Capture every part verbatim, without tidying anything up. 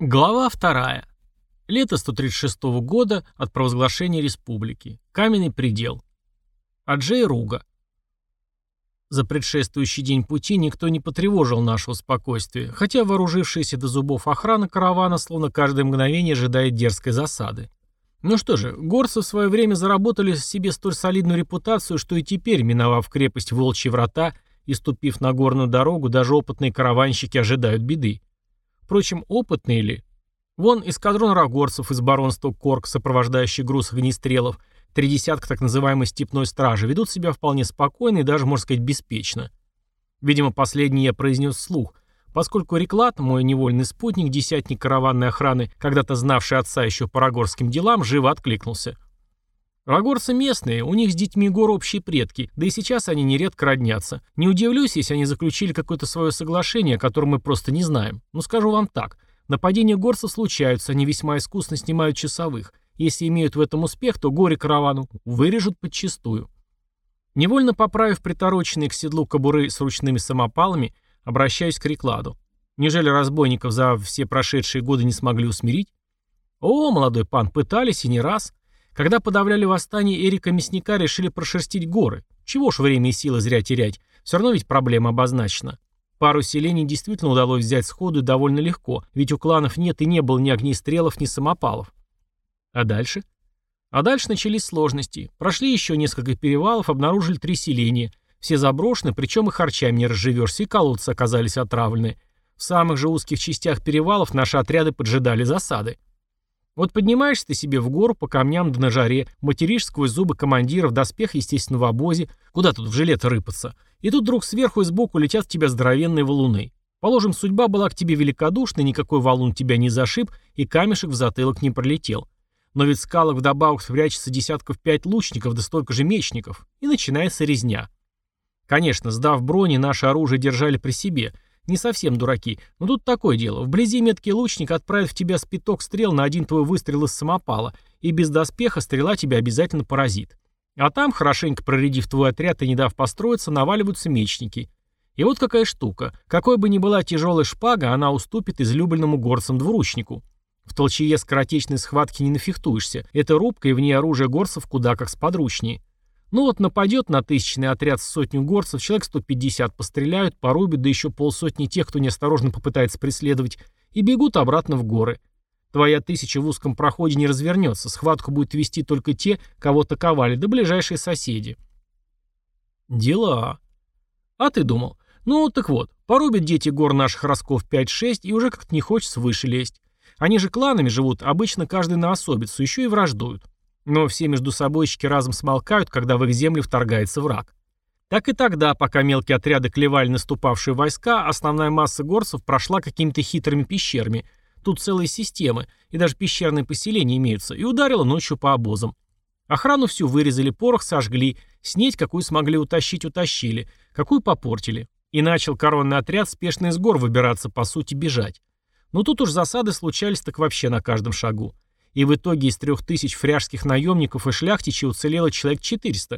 Глава вторая. Лето сто тридцать шестого года от провозглашения республики. Каменный предел. Аджей Руга. За предшествующий день пути никто не потревожил нашего спокойствия, хотя вооружившаяся до зубов охрана каравана словно каждое мгновение ожидает дерзкой засады. Ну что же, горцы в свое время заработали себе столь солидную репутацию, что и теперь, миновав крепость Волчьи врата и ступив на горную дорогу, даже опытные караванщики ожидают беды. Впрочем, опытные ли? Вон эскадрон рагорцев из баронства Корк, сопровождающий груз огнестрелов, три десятка так называемой степной стражи, ведут себя вполне спокойно и даже, можно сказать, беспечно. Видимо, последний я произнес вслух, поскольку Реклат, мой невольный спутник, десятник караванной охраны, когда-то знавший отца еще по рагорским делам, живо откликнулся. Рагорцы местные, у них с детьми гор общие предки, да и сейчас они нередко роднятся. Не удивлюсь, если они заключили какое-то свое соглашение, о котором мы просто не знаем. Но скажу вам так, нападения горцев случаются, они весьма искусно снимают часовых. Если имеют в этом успех, то горе каравану вырежут подчистую. Невольно поправив притороченные к седлу кобуры с ручными самопалами, обращаюсь к Рекладу. Неужели разбойников за все прошедшие годы не смогли усмирить? О, молодой пан, пытались и не раз. Когда подавляли восстание Эрика Мясника, решили прошерстить горы. Чего ж время и силы зря терять, все равно ведь проблема обозначена. Пару селений действительно удалось взять сходу и довольно легко, ведь у кланов нет и не было ни огнестрелов, ни самопалов. А дальше? А дальше начались сложности. Прошли еще несколько перевалов, обнаружили три селения. Все заброшены, причем и харчами не разживешься, и колодцы оказались отравлены. В самых же узких частях перевалов наши отряды поджидали засады. Вот поднимаешься ты себе в гору по камням да на жаре, материшь сквозь зубы командиров, доспех, естественно, в обозе, куда тут в жилет рыпаться, и тут вдруг сверху и сбоку летят в тебя здоровенные валуны. Положим, судьба была к тебе великодушной, никакой валун тебя не зашиб, и камешек в затылок не пролетел. Но ведь в скалах вдобавок прячется десятков пять лучников, да столько же мечников, и начинается резня. Конечно, сдав брони, наше оружие держали при себе. Не совсем дураки, но тут такое дело. Вблизи меткий лучник отправит в тебя спиток стрел на один твой выстрел из самопала, и без доспеха стрела тебя обязательно поразит. А там, хорошенько проредив твой отряд и не дав построиться, наваливаются мечники. И вот какая штука. Какой бы ни была тяжелая шпага, она уступит излюбленному горцам двуручнику. В толчее скоротечной схватки не нафехтуешься. Это рубка, и в ней оружие горцев куда как сподручнее. Ну вот нападет на тысячный отряд с сотню горцев, человек сто пятьдесят постреляют, порубят, да еще полсотни тех, кто неосторожно попытается преследовать, и бегут обратно в горы. Твоя тысяча в узком проходе не развернется, схватку будут вести только те, кого атаковали, да ближайшие соседи. Дела. А ты думал? Ну так вот, порубят дети гор наших росков пять-шесть, и уже как-то не хочется выше лезть. Они же кланами живут, обычно каждый на особицу, еще и враждуют. Но все между собойщики разом смолкают, когда в их земли вторгается враг. Так и тогда, пока мелкие отряды клевали наступавшие войска, основная масса горцев прошла какими-то хитрыми пещерами. Тут целые системы, и даже пещерные поселения имеются, и ударила ночью по обозам. Охрану всю вырезали, порох сожгли, снеть, какую смогли утащить, утащили, какую попортили. И начал коронный отряд спешно из гор выбираться, по сути, бежать. Но тут уж засады случались так вообще на каждом шагу. И в итоге из трех тысяч фряжских наемников и шляхтичей уцелело человек четыреста.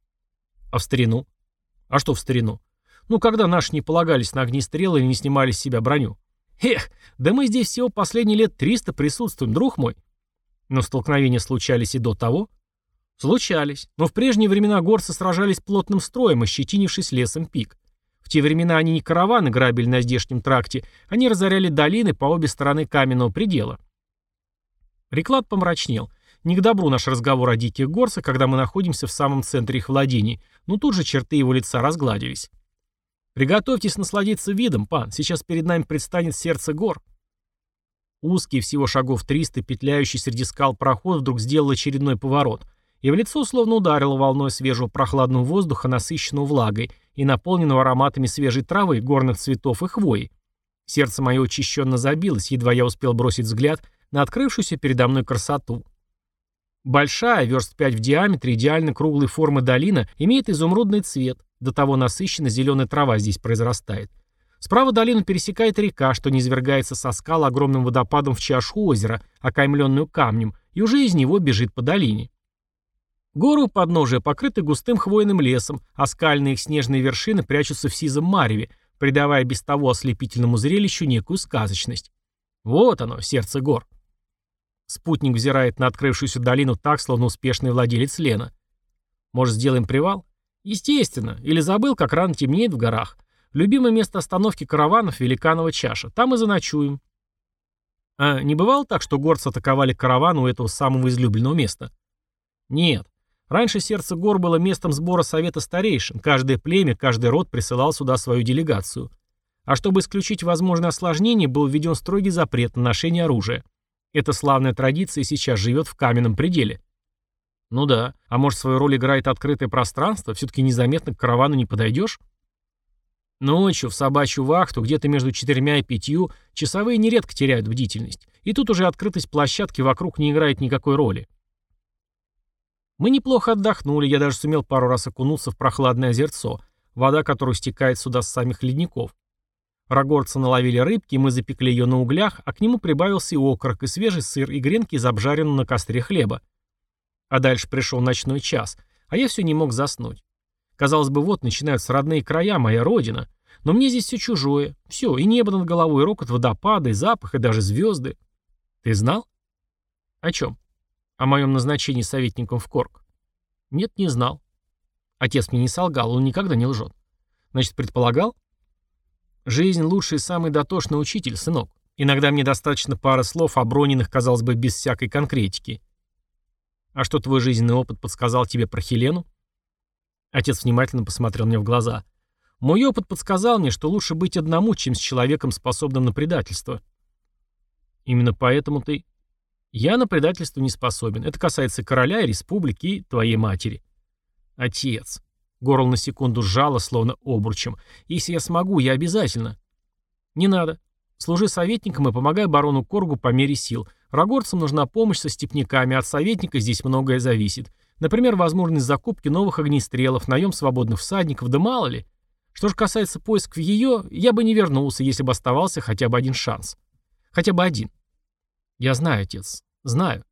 А в старину? А что в старину? Ну, когда наши не полагались на огнестрелы или не снимали с себя броню. Эх, да мы здесь всего последние лет триста присутствуем, друг мой. Но столкновения случались и до того. Случались, но в прежние времена горцы сражались плотным строем, ощетинившись лесом пик. В те времена они не караваны грабили на здешнем тракте, они разоряли долины по обе стороны каменного предела. Реклад помрачнел. Не к добру наш разговор о диких горцах, когда мы находимся в самом центре их владений, но тут же черты его лица разгладились. «Приготовьтесь насладиться видом, пан, сейчас перед нами предстанет сердце гор». Узкий, всего шагов триста, петляющий среди скал проход вдруг сделал очередной поворот, и в лицо словно ударило волной свежего прохладного воздуха, насыщенного влагой и наполненного ароматами свежей травы, горных цветов и хвои. Сердце мое учащенно забилось, едва я успел бросить взгляд на открывшуюся передо мной красоту. Большая, верст пять в диаметре, идеально круглой формы долина имеет изумрудный цвет, до того насыщенно зеленая трава здесь произрастает. Справа долину пересекает река, что низвергается со скал огромным водопадом в чашу озера, окаймленную камнем, и уже из него бежит по долине. Горы у подножия покрыты густым хвойным лесом, а скальные их снежные вершины прячутся в сизом мареве, придавая без того ослепительному зрелищу некую сказочность. Вот оно, сердце гор. Спутник взирает на открывшуюся долину так, словно успешный владелец Лена. Может, сделаем привал? Естественно. Или забыл, как рано темнеет в горах. Любимое место остановки караванов — Великанова чаша. Там и заночуем. А не бывало так, что горцы атаковали караван у этого самого излюбленного места? Нет. Раньше сердце гор было местом сбора совета старейшин. Каждое племя, каждый род присылал сюда свою делегацию. А чтобы исключить возможное осложнение, был введен строгий запрет на ношение оружия. Эта славная традиция сейчас живет в каменном пределе. Ну да, а может, свою роль играет открытое пространство? Все-таки незаметно к каравану не подойдешь? Ночью в собачью вахту, где-то между четырьмя и пятью, часовые нередко теряют бдительность. И тут уже открытость площадки вокруг не играет никакой роли. Мы неплохо отдохнули, я даже сумел пару раз окунуться в прохладное озерцо, вода которого стекает сюда с самих ледников. Рогорцы наловили рыбки, мы запекли ее на углях, а к нему прибавился и окорок, и свежий сыр, и гренки из обжаренного на костре хлеба. А дальше пришел ночной час, а я все не мог заснуть. Казалось бы, вот начинаются родные края, моя родина. Но мне здесь все чужое. Все, и небо над головой, и рокот водопада, и запах, и даже звезды. Ты знал? О чем? О моем назначении советником в Корк? Нет, не знал. Отец мне не солгал, он никогда не лжет. Значит, предполагал? Жизнь — лучший и самый дотошный учитель, сынок. Иногда мне достаточно пары слов, оброненных, казалось бы, без всякой конкретики. А что твой жизненный опыт подсказал тебе про Хелену? Отец внимательно посмотрел мне в глаза. Мой опыт подсказал мне, что лучше быть одному, чем с человеком, способным на предательство. Именно поэтому ты... Я на предательство не способен. Это касается короля и республики и твоей матери. Отец. Горло на секунду сжало, словно обручем. Если я смогу, я обязательно. Не надо. Служи советником и помогай барону Коргу по мере сил. Рогорцам нужна помощь со степняками, от советника здесь многое зависит. Например, возможность закупки новых огнестрелов, наем свободных всадников, да мало ли. Что же касается поисков ее, я бы не вернулся, если бы оставался хотя бы один шанс. Хотя бы один. Я знаю, отец, знаю.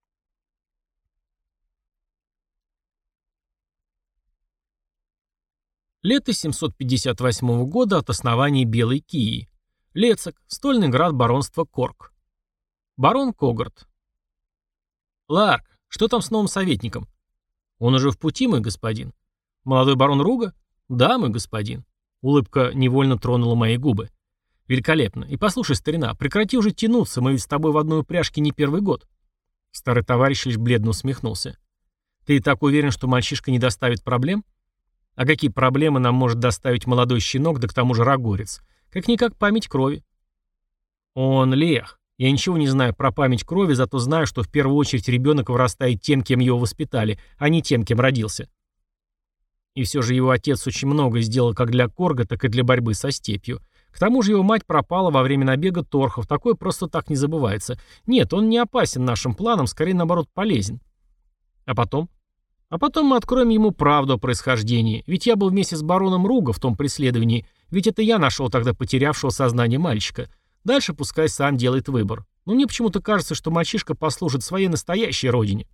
Лето семьсот пятьдесят восьмого года от основания Белой Кии. Лецк, стольный град баронства Корк. Барон Когарт. Ларк, что там с новым советником? Он уже в пути, мой господин. Молодой барон Руга? Да, мой господин. Улыбка невольно тронула мои губы. Великолепно. И послушай, старина, прекрати уже тянуться, мы ведь с тобой в одной упряжке не первый год. Старый товарищ лишь бледно усмехнулся. Ты так уверен, что мальчишка не доставит проблем? А какие проблемы нам может доставить молодой щенок, да к тому же рогорец? Как-никак память крови. Он лех. Я ничего не знаю про память крови, зато знаю, что в первую очередь ребенок вырастает тем, кем его воспитали, а не тем, кем родился. И все же его отец очень много сделал как для Корга, так и для борьбы со степью. К тому же его мать пропала во время набега торхов, такое просто так не забывается. Нет, он не опасен нашим планам, скорее наоборот полезен. А потом? А потом мы откроем ему правду о происхождении, ведь я был вместе с бароном Руга в том преследовании, ведь это я нашел тогда потерявшего сознание мальчика. Дальше пускай сам делает выбор. Но мне почему-то кажется, что мальчишка послужит своей настоящей родине.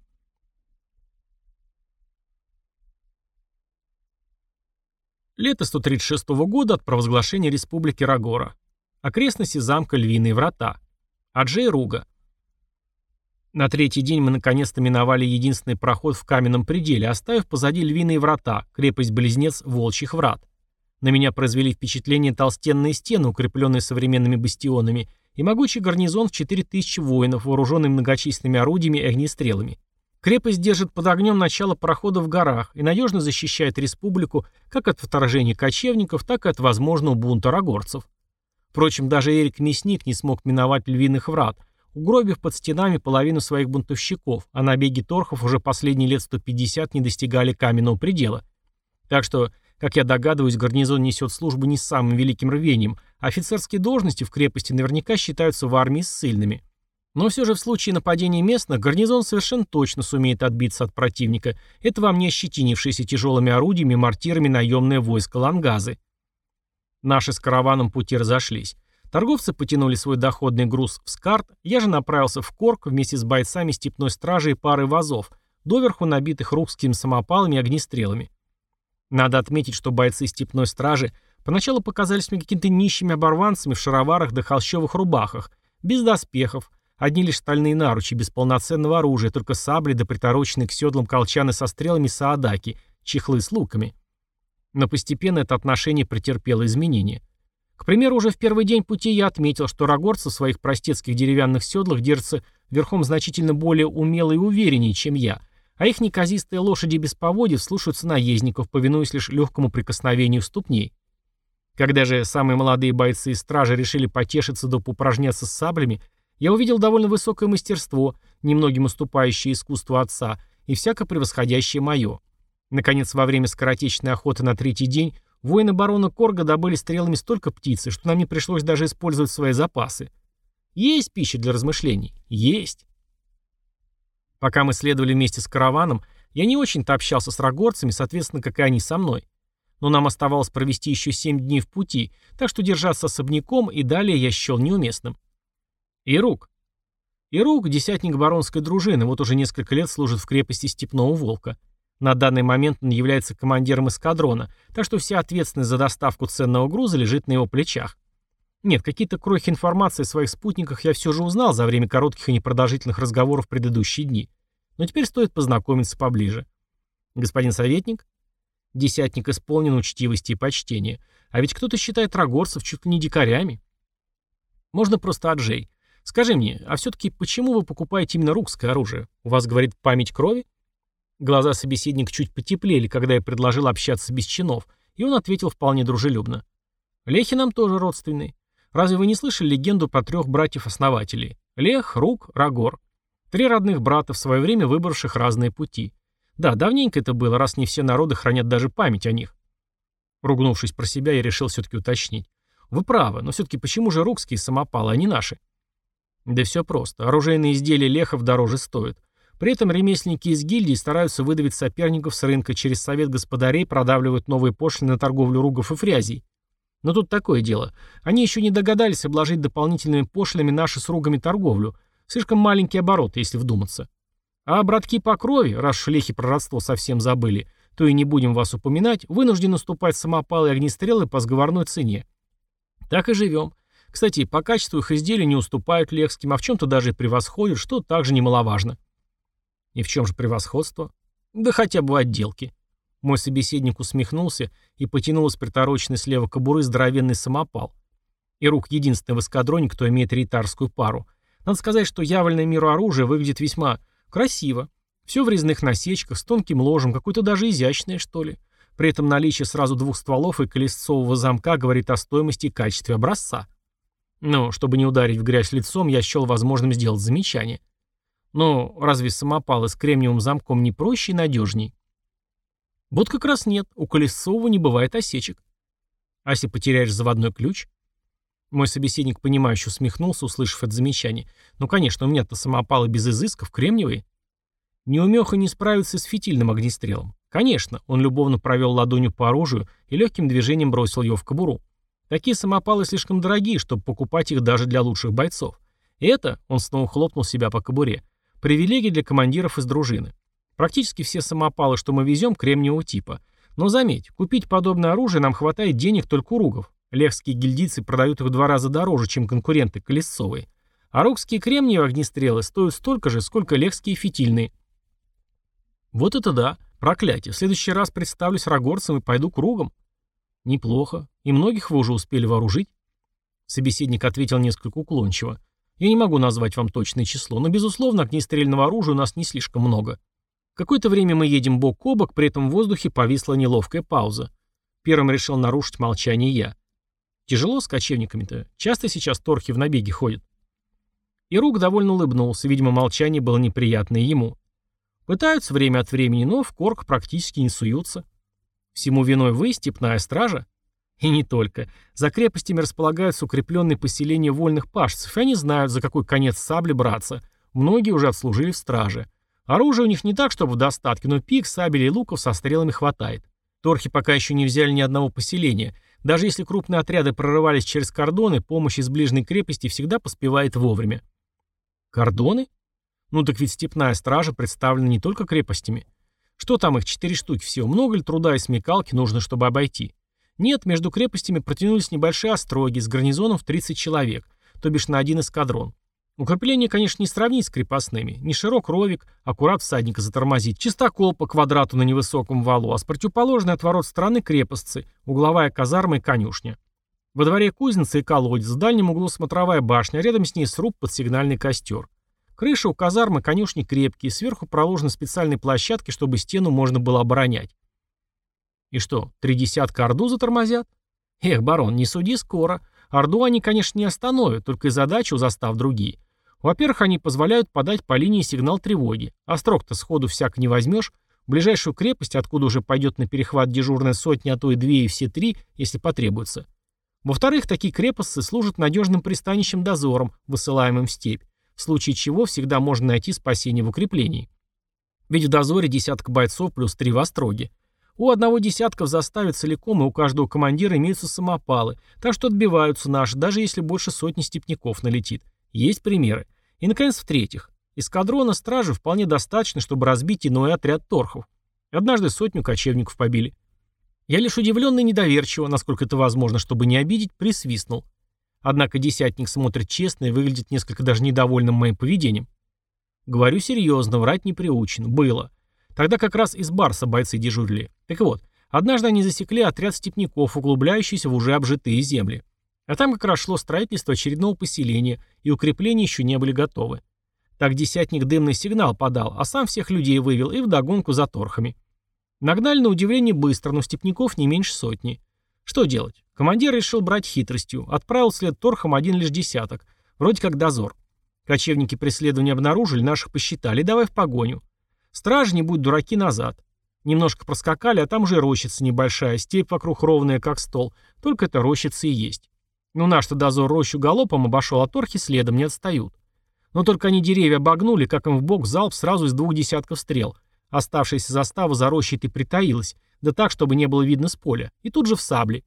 Лето сто тридцать шестого года от провозглашения Республики Рагора. Окрестности замка Львиные Врата. Аджей Руга. На третий день мы наконец-то миновали единственный проход в каменном пределе, оставив позади Львиные Врата, крепость-близнец Волчьих Врат. На меня произвели впечатление толстенные стены, укрепленные современными бастионами, и могучий гарнизон в четыре тысячи воинов, вооруженный многочисленными орудиями и огнестрелами. Крепость держит под огнем начало прохода в горах и надежно защищает республику как от вторжения кочевников, так и от возможного бунта рогорцев. Впрочем, даже Эрик Мясник не смог миновать Львиных Врат, угробив под стенами половину своих бунтовщиков, а набеги торхов уже последние лет сто пятьдесят не достигали каменного предела. Так что, как я догадываюсь, гарнизон несет службу не с самым великим рвением, а офицерские должности в крепости наверняка считаются в армии ссыльными. Но все же в случае нападения местных гарнизон совершенно точно сумеет отбиться от противника. Это вам не ощетинившиеся тяжелыми орудиями и мортирами наемное войско Лангазы. Наши с караваном пути разошлись. Торговцы потянули свой доходный груз в Скарт, я же направился в Корк вместе с бойцами степной стражи и парой вазов, доверху набитых рукскими самопалами и огнестрелами. Надо отметить, что бойцы степной стражи поначалу показались мне какими-то нищими оборванцами в шароварах да холщовых рубахах, Без доспехов. Одни лишь стальные наручи, без полноценного оружия, только сабли да притороченные к седлам колчаны со стрелами саадаки, чехлы с луками. Но постепенно это отношение претерпело изменения. К примеру, уже в первый день пути я отметил, что рогорцы в своих простецких деревянных седлах держатся верхом значительно более умело и увереннее, чем я, а их неказистые лошади без поводьев слушаются наездников, повинуясь лишь легкому прикосновению ступней. Когда же самые молодые бойцы из стражи решили потешиться да поупражняться с саблями, я увидел довольно высокое мастерство, немногим уступающее искусству отца, и всяко превосходящее мое. Наконец, во время скоротечной охоты на третий день воины барона Корга добыли стрелами столько птицы, что нам не пришлось даже использовать свои запасы. Есть пища для размышлений? Есть. Пока мы следовали вместе с караваном, я не очень-то общался с рогорцами, соответственно, как и они со мной. Но нам оставалось провести еще семь дней в пути, так что держаться особняком и далее я счел неуместным. Ирук. Ирук – десятник баронской дружины, вот уже несколько лет служит в крепости Степного Волка. На данный момент он является командиром эскадрона, так что вся ответственность за доставку ценного груза лежит на его плечах. Нет, какие-то крохи информации о своих спутниках я все же узнал за время коротких и непродолжительных разговоров в предыдущие дни. Но теперь стоит познакомиться поближе. Господин советник? Десятник исполнен учтивости и почтения. А ведь кто-то считает рогорцев чуть ли не дикарями. Можно просто Аджей. Скажи мне, а все-таки почему вы покупаете именно рукское оружие? У вас, говорит, память крови? Глаза собеседника чуть потеплели, когда я предложил общаться без чинов, и он ответил вполне дружелюбно. Лехи нам тоже родственные. Разве вы не слышали легенду про трех братьев-основателей? Лех, Рук, Рагор. Три родных брата, в свое время выбравших разные пути. Да, давненько это было, раз не все народы хранят даже память о них. Ругнувшись про себя, я решил все-таки уточнить. Вы правы, но все-таки почему же рукские самопалы, а не наши? Да все просто. Оружейные изделия лехов дороже стоят. При этом ремесленники из гильдии стараются выдавить соперников с рынка, через совет господарей продавливают новые пошлины на торговлю ругов и фрязей. Но тут такое дело. Они еще не догадались обложить дополнительными пошлинами наши с ругами торговлю. Слишком маленькие обороты, если вдуматься. А братки по крови, раз шлехи про родство совсем забыли, то и не будем вас упоминать, вынуждены уступать самопалы и огнестрелы по сговорной цене. Так и живем. Кстати, по качеству их изделий не уступают лехским, а в чем-то даже и превосходят, что также немаловажно. И в чем же превосходство? Да хотя бы в отделке. Мой собеседник усмехнулся и потянул из притороченной слева кобуры здоровенный самопал. И Рук единственный в эскадроне, кто имеет рейтарскую пару. Надо сказать, что явленное миру оружие выглядит весьма красиво. Все в резных насечках, с тонким ложем, какое-то даже изящное, что ли. При этом наличие сразу двух стволов и колесцового замка говорит о стоимости и качестве образца. Но, чтобы не ударить в грязь лицом, я счел возможным сделать замечание. Но разве самопалы с кремниевым замком не проще и надежней? Вот как раз нет, у колесцового не бывает осечек. А если потеряешь заводной ключ? Мой собеседник, понимающе усмехнулся, услышав это замечание. Ну, конечно, у меня-то самопалы без изысков, кремниевые. Неумеха не справится с фитильным огнестрелом. Конечно, он любовно провел ладонью по оружию и легким движением бросил его в кобуру. Такие самопалы слишком дорогие, чтобы покупать их даже для лучших бойцов. И это, он снова хлопнул себя по кобуре, привилегия для командиров из дружины. Практически все самопалы, что мы везем, кремниевого типа. Но заметь, купить подобное оружие нам хватает денег только у ругов. Лехские гильдийцы продают их в два раза дороже, чем конкуренты колесцовые. А ругские кремниевые огнестрелы стоят столько же, сколько лехские фитильные. Вот это да, проклятие. В следующий раз представлюсь рогорцем и пойду к ругам. Неплохо. И многих вы уже успели вооружить? Собеседник ответил несколько уклончиво. Я не могу назвать вам точное число, но, безусловно, огнестрельного оружия у нас не слишком много. Какое-то время мы едем бок о бок, при этом в воздухе повисла неловкая пауза. Первым решил нарушить молчание я. Тяжело с кочевниками-то? Часто сейчас торхи в набеге ходят? И Рук довольно улыбнулся, видимо, молчание было неприятное ему. Пытаются время от времени, но в корк практически не суются. Всему виной вы, степная стража? И не только. За крепостями располагаются укрепленные поселения вольных пашцев, и они знают, за какой конец сабли браться. Многие уже отслужили в страже. Оружия у них не так, чтобы в достатке, но пик, сабель и луков со стрелами хватает. Торхи пока еще не взяли ни одного поселения. Даже если крупные отряды прорывались через кордоны, помощь из ближней крепости всегда поспевает вовремя. Кордоны? Ну так ведь степная стража представлена не только крепостями. Что там их, четыре штуки всего? Много ли труда и смекалки нужно, чтобы обойти? Нет, между крепостями протянулись небольшие остроги с гарнизоном в тридцать человек. то бишь на один эскадрон. Укрепление, конечно, не сравнить с крепостными. Не широк ровик, аккурат всадника затормозить, чистокол по квадрату на невысоком валу, а с противоположной от ворот стороны крепостцы, угловая казарма и конюшня. Во дворе кузница и колодец, в дальнем углу смотровая башня, а рядом с ней сруб под сигнальный костер. Крыша у казармы, конюшни крепкие, сверху проложены специальные площадки, чтобы стену можно было оборонять. И что, три десятка Орду затормозят? Эх, барон, не суди скоро. Орду они, конечно, не остановят, только и задачи у застав другие. Во-первых, они позволяют подать по линии сигнал тревоги. Острог-то сходу всяк не возьмешь. В ближайшую крепость, откуда уже пойдет на перехват дежурная сотня, а то и две, и все три, если потребуется. Во-вторых, такие крепости служат надежным пристанищем дозором, высылаемым в степь, в случае чего всегда можно найти спасение в укреплении. Ведь в дозоре десяток бойцов плюс три в остроге. У одного десятка в заставе целиком, и у каждого командира имеются самопалы, так что отбиваются наши, даже если больше сотни степняков налетит. Есть примеры. И, наконец, в-третьих, эскадрона стражи вполне достаточно, чтобы разбить иной отряд торхов. Однажды сотню кочевников побили. Я лишь удивленно и недоверчиво, насколько это возможно, чтобы не обидеть, присвистнул. Однако десятник смотрит честно и выглядит несколько даже недовольным моим поведением. Говорю серьезно, врать не приучен. Было. Тогда как раз из Барса бойцы дежурили. Так вот, однажды они засекли отряд степняков, углубляющийся в уже обжитые земли. А там как раз шло строительство очередного поселения, и укрепления еще не были готовы. Так десятник дымный сигнал подал, а сам всех людей вывел и вдогонку за торхами. Нагнали на удивление быстро, но степняков не меньше сотни. Что делать? Командир решил брать хитростью. Отправил вслед торхам один лишь десяток. Вроде как дозор. Кочевники преследования обнаружили, наших посчитали, давай в погоню. Стражи, не будь дураки, назад. Немножко проскакали, а там уже рощица небольшая, степь вокруг ровная, как стол. Только это рощица и есть. Ну наш-то дозор рощу галопом обошел, а торхи следом не отстают. Но только они деревья обогнули, как им в бок залп сразу из двух десятков стрел. Оставшаяся застава за рощей-то притаилась, да так, чтобы не было видно с поля. И тут же в сабли.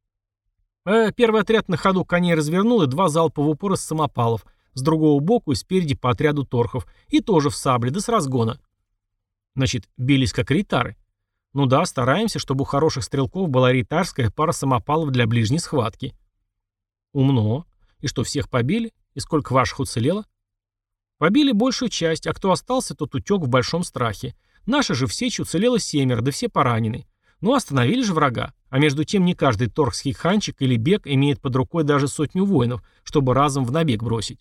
Э, первый отряд на ходу коней развернул, и два залпа в упор из самопалов. С другого боку и спереди по отряду торхов. И тоже в сабле, да с разгона. Значит, бились как рейтары. Ну да, стараемся, чтобы у хороших стрелков была рейтарская пара самопалов для ближней схватки. Умно. И что, всех побили? И сколько ваших уцелело? Побили большую часть, а кто остался, тот утек в большом страхе. Наши же в сече уцелело семеро, да все поранены. Ну, остановили же врага. А между тем не каждый торхский ханчик или бег имеет под рукой даже сотню воинов, чтобы разом в набег бросить.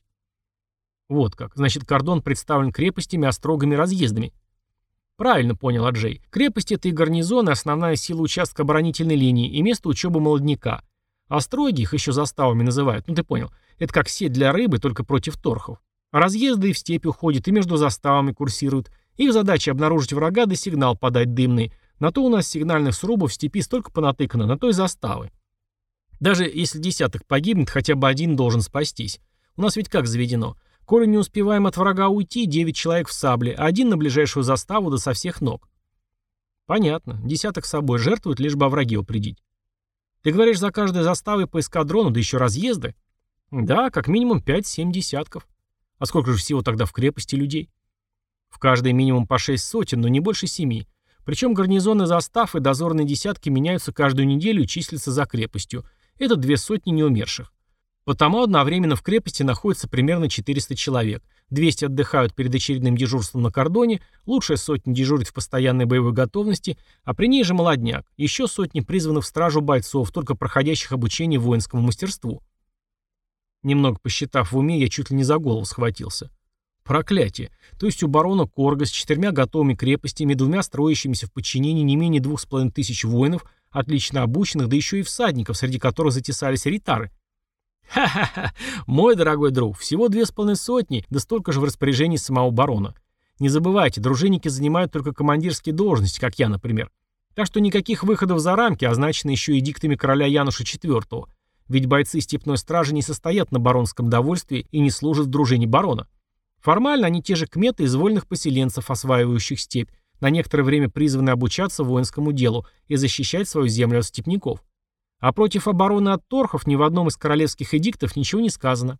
Вот как. Значит, кордон представлен крепостями, острогами, разъездами. Правильно понял Аджей. Крепости — это и гарнизоны, основная сила участка оборонительной линии и место учебы молодняка. Остроги, их еще заставами называют, ну ты понял. Это как сеть для рыбы, только против торхов. А разъезды и в степь уходят, и между заставами курсируют. Их задача обнаружить врага, да сигнал подать дымный. На то у нас сигнальных срубов в степи столько понатыкано, на то и заставы. Даже если десяток погибнет, хотя бы один должен спастись. У нас ведь как заведено. Коли не успеваем от врага уйти, девять человек в сабле, а один на ближайшую заставу да со всех ног. Понятно. Десяток с собой жертвуют, лишь бы о враге упредить. Ты говоришь, за каждой заставой по эскадрону, да еще разъезды? Да, как минимум пять-семь десятков. А сколько же всего тогда в крепости людей? В каждой минимум по шесть сотен, но не больше семи. Причем гарнизоны застав и дозорные десятки меняются каждую неделю и числятся за крепостью. Это две сотни неумерших. Потому одновременно в крепости находится примерно четыреста человек. двести отдыхают перед очередным дежурством на кордоне, лучшая сотня дежурит в постоянной боевой готовности, а при ней же молодняк, еще сотни призванных в стражу бойцов, только проходящих обучение воинскому мастерству. Немного посчитав в уме, я чуть ли не за голову схватился. Проклятие. То есть у барона Корга с четырьмя готовыми крепостями, двумя строящимися в подчинении не менее двух с половиной тысяч воинов, отлично обученных, да еще и всадников, среди которых затесались рейтары. Ха-ха-ха, мой дорогой друг, всего две с половиной сотни, да столько же в распоряжении самого барона. Не забывайте, дружинники занимают только командирские должности, как я, например. Так что никаких выходов за рамки, означены еще эдиктами короля Януша четвёртого. Ведь бойцы степной стражи не состоят на баронском довольстве и не служат в дружине барона. Формально они те же кметы из вольных поселенцев, осваивающих степь, на некоторое время призваны обучаться воинскому делу и защищать свою землю от степняков. А против обороны от торхов ни в одном из королевских эдиктов ничего не сказано.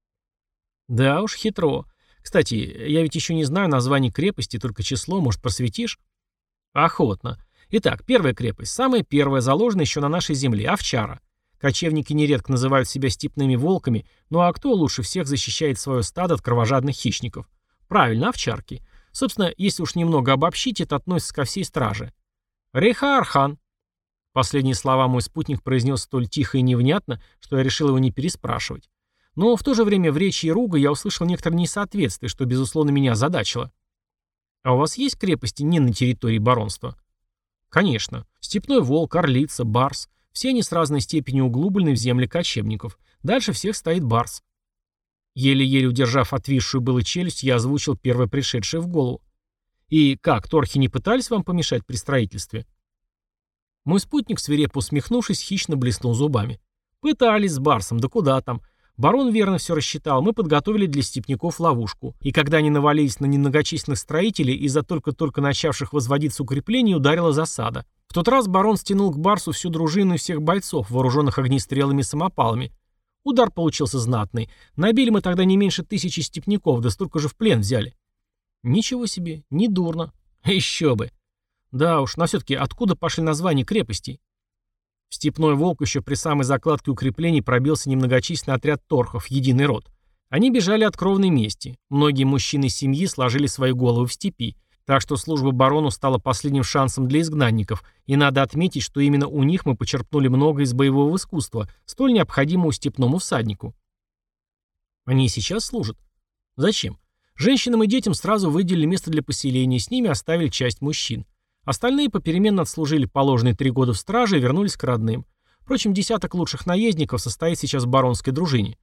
Да уж, хитро. Кстати, я ведь еще не знаю названий крепости, только число, может, просветишь? Охотно. Итак, первая крепость, самая первая, заложена еще на нашей земле, Овчара. Кочевники нередко называют себя степными волками, ну а кто лучше всех защищает свое стадо от кровожадных хищников? Правильно, овчарки. Собственно, если уж немного обобщить, это относится ко всей страже. Рейха Архан. Последние слова мой спутник произнес столь тихо и невнятно, что я решил его не переспрашивать. Но в то же время в речи Ируга я услышал некоторое несоответствие, что, безусловно, меня озадачило. А у вас есть крепости не на территории баронства? Конечно. Степной волк, орлица, барс. Все они с разной степенью углублены в земли кочевников. Дальше всех стоит барс. Еле-еле удержав отвисшую было челюсть, я озвучил первое пришедшее в голову. И как, торхи не пытались вам помешать при строительстве? Мой спутник, свирепо усмехнувшись, хищно блеснул зубами. Пытались с барсом, да куда там. Барон верно все рассчитал, мы подготовили для степняков ловушку. И когда они навалились на немногочисленных строителей, из-за только-только начавших возводиться укреплений ударила засада. В тот раз барон стянул к барсу всю дружину и всех бойцов, вооруженных огнестрелами и самопалами. Удар получился знатный. Набили мы тогда не меньше тысячи степняков, да столько же в плен взяли. Ничего себе, не дурно. Еще бы. Да уж, но все-таки откуда пошли названия крепостей? В Степной волк еще при самой закладке укреплений пробился немногочисленный отряд торхов, единый род. Они бежали от кровной мести. Многие мужчины семьи сложили свои головы в степи. Так что служба барону стала последним шансом для изгнанников, и надо отметить, что именно у них мы почерпнули много из боевого искусства, столь необходимого степному всаднику. Они и сейчас служат? Зачем? Женщинам и детям сразу выделили место для поселения, с ними оставили часть мужчин. Остальные попеременно отслужили положенные три года в страже и вернулись к родным. Впрочем, десяток лучших наездников состоит сейчас в баронской дружине.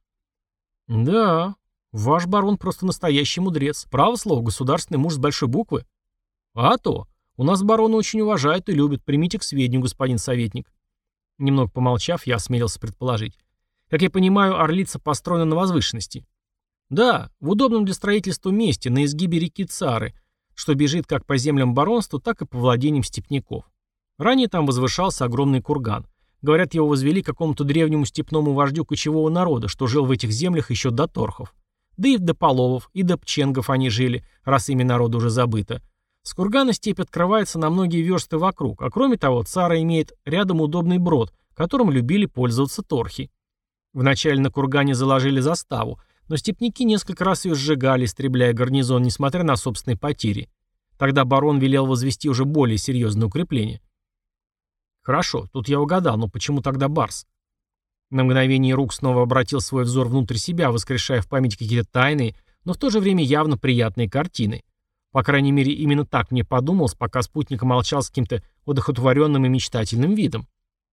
Да, ваш барон просто настоящий мудрец. Право слово, государственный муж с большой буквы. А то. У нас барона очень уважают и любят. Примите к сведению, господин советник. Немного помолчав, я осмелился предположить. Как я понимаю, Орлица построена на возвышенности. Да, в удобном для строительства месте, на изгибе реки Цары, что бежит как по землям баронства, так и по владениям степняков. Ранее там возвышался огромный курган. Говорят, его возвели какому-то древнему степному вождю кочевого народа, что жил в этих землях еще до торхов. Да и до половов, и до пченгов они жили, раз имя народа уже забыто. С кургана степь открывается на многие версты вокруг, а кроме того, Цара имеет рядом удобный брод, которым любили пользоваться торхи. Вначале на кургане заложили заставу, но степняки несколько раз ее сжигали, истребляя гарнизон, несмотря на собственные потери. Тогда барон велел возвести уже более серьезное укрепление. Хорошо, тут я угадал, но почему тогда барс? На мгновение Рук снова обратил свой взор внутрь себя, воскрешая в памяти какие-то тайные, но в то же время явно приятные картины. По крайней мере, именно так мне подумалось, пока спутник молчал с каким-то одухотворенным и мечтательным видом.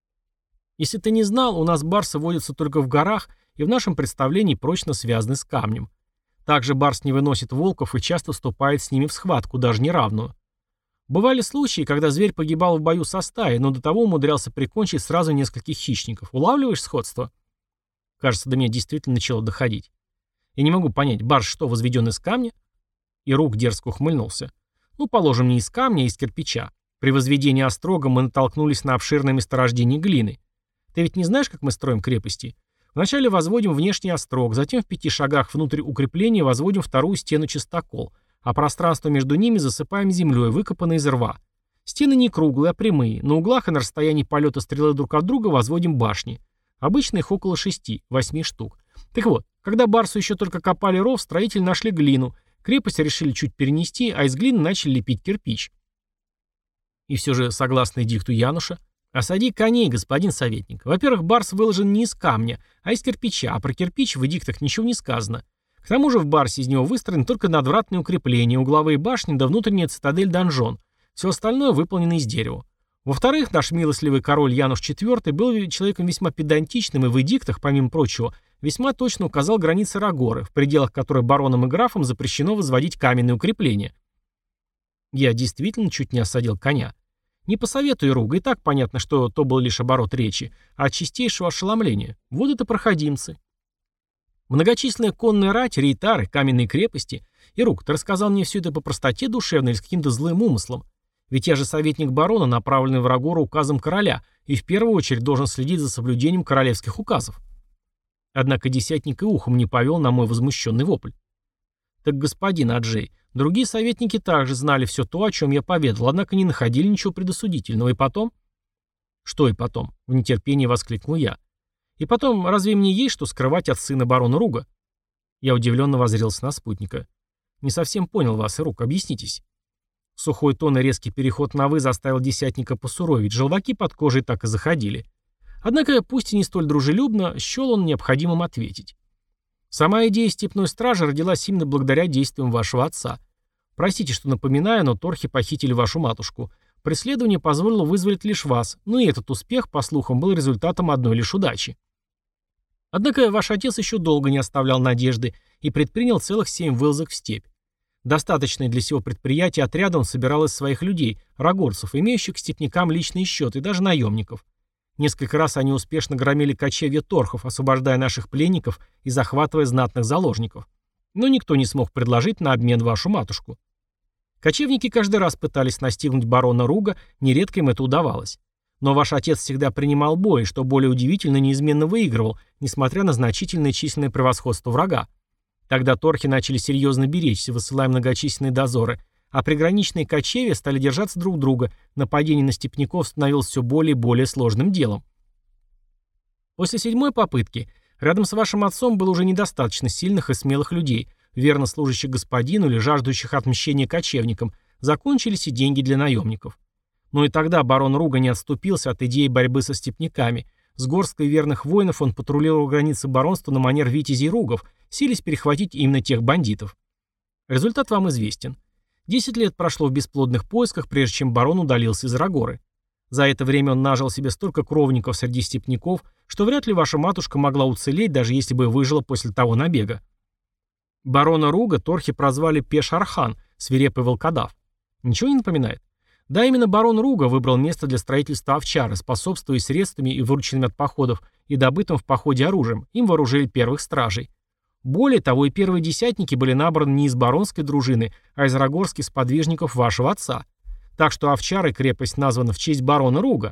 Если ты не знал, у нас барсы водятся только в горах и в нашем представлении прочно связаны с камнем. Также барс не выносит волков и часто вступает с ними в схватку, даже неравную. Бывали случаи, когда зверь погибал в бою со стаей, но до того умудрялся прикончить сразу нескольких хищников. Улавливаешь сходство? Кажется, до меня действительно начало доходить. Я не могу понять, барс что, возведен из камня? И Рук дерзко ухмыльнулся. Ну, положим, не из камня, а из кирпича. При возведении острога мы натолкнулись на обширное месторождение глины. Ты ведь не знаешь, как мы строим крепости? Вначале возводим внешний острог, затем в пяти шагах внутрь укрепления возводим вторую стену-частокол, а пространство между ними засыпаем землей, выкопанной из рва. Стены не круглые, а прямые. На углах и на расстоянии полета стрелы друг от друга возводим башни. Обычно их около шести, восьми штук. Так вот, когда барсу еще только копали ров, строители нашли глину. Крепость решили чуть перенести, а из глины начали лепить кирпич. И все же, согласно эдикту Януша, осади коней, господин советник. Во-первых, барс выложен не из камня, а из кирпича, а про кирпич в эдиктах ничего не сказано. К тому же в барсе из него выстроены только надвратные укрепления, угловые башни да внутренняя цитадель-донжон. Все остальное выполнено из дерева. Во-вторых, наш милостливый король Януш четвёртый был человеком весьма педантичным и в эдиктах, помимо прочего, весьма точно указал границы Рагоры, в пределах которой баронам и графам запрещено возводить каменные укрепления. Я действительно чуть не осадил коня. Не посоветую Руга, и так понятно, что то был лишь оборот речи, а от чистейшего ошеломления. Вот это проходимцы. Многочисленная конная рать, рейтары, каменные крепости. И Рук, ты рассказал мне все это по простоте душевной или с каким-то злым умыслом? Ведь я же советник барона, направленный в Рагору указом короля, и в первую очередь должен следить за соблюдением королевских указов. Однако десятник и ухом не повел на мой возмущенный вопль. Так, господин Аджей, другие советники также знали все то, о чем я поведал, однако не находили ничего предосудительного. И потом? Что и потом? В нетерпении воскликнул я. И потом, разве мне есть что скрывать от сына барона Руга? Я удивленно воззрелся на спутника. Не совсем понял вас, Ирук, объяснитесь. Сухой тон и резкий переход на «вы» заставил десятника посуровить, желваки под кожей так и заходили. Однако, пусть и не столь дружелюбно, счел он необходимым ответить. Сама идея степной стражи родилась именно благодаря действиям вашего отца. Простите, что напоминаю, но торхи похитили вашу матушку. Преследование позволило вызволить лишь вас, но и этот успех, по слухам, был результатом одной лишь удачи. Однако ваш отец еще долго не оставлял надежды и предпринял целых семь вылазок в степь. Достаточный для сего предприятия отряда он собирал из своих людей, рогорцев, имеющих к степнякам личные счеты, и даже наемников. Несколько раз они успешно громили кочевья торхов, освобождая наших пленников и захватывая знатных заложников. Но никто не смог предложить на обмен вашу матушку. Кочевники каждый раз пытались настигнуть барона Руга, нередко им это удавалось. Но ваш отец всегда принимал бой, и, что более удивительно, неизменно выигрывал, несмотря на значительное численное превосходство врага. Тогда торхи начали серьезно беречься, высылая многочисленные дозоры, а приграничные кочевья стали держаться друг друга, нападение на степняков становилось все более и более сложным делом. После седьмой попытки рядом с вашим отцом было уже недостаточно сильных и смелых людей, верно служащих господину или жаждущих отмщения кочевникам, закончились и деньги для наемников. Но и тогда барон Руга не отступился от идеи борьбы со степняками. С горсткой верных воинов он патрулировал границы баронства на манер витязей Ругов, силясь перехватить именно тех бандитов. Результат вам известен. Десять лет прошло в бесплодных поисках, прежде чем барон удалился из Рагоры. За это время он нажил себе столько кровников среди степняков, что вряд ли ваша матушка могла уцелеть, даже если бы выжила после того набега. Барона Руга торхи прозвали Пеш-Архан, свирепый волкодав. Ничего не напоминает? Да, именно барон Руга выбрал место для строительства овчары, способствуя средствами и вырученными от походов, и добытым в походе оружием. Им вооружили первых стражей. Более того, и первые десятники были набраны не из баронской дружины, а из рагорских сподвижников вашего отца. Так что овчара и крепость названа в честь барона Руга.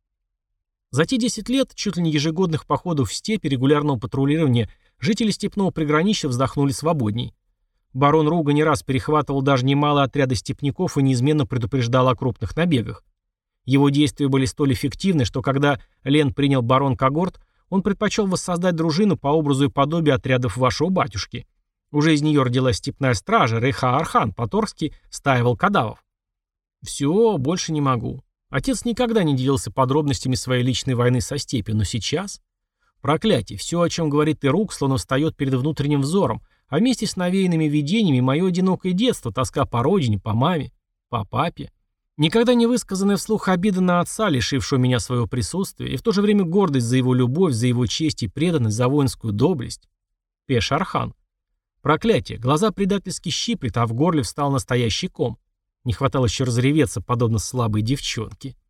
За те десять лет чуть ли не ежегодных походов в степь и регулярного патрулирования жители степного приграничья вздохнули свободней. Барон Руга не раз перехватывал даже немалые отряды степняков и неизменно предупреждал о крупных набегах. Его действия были столь эффективны, что когда Лен принял барон Когорт, он предпочел воссоздать дружину по образу и подобию отрядов вашего батюшки. Уже из нее родилась степная стража, Рейха-Архан, по-торски стая волкодавов. Все, больше не могу. Отец никогда не делился подробностями своей личной войны со степью, но сейчас... Проклятие, все, о чем говорит Ирук, словно встает перед внутренним взором, а вместе с навеянными видениями мое одинокое детство, тоска по родине, по маме, по папе. Никогда не высказанная вслух обида на отца, лишившего меня своего присутствия, и в то же время гордость за его любовь, за его честь и преданность, за воинскую доблесть. Пеш-Архан. Проклятие, глаза предательски щиплет, а в горле встал настоящий ком. Не хватало еще разреветься, подобно слабой девчонке.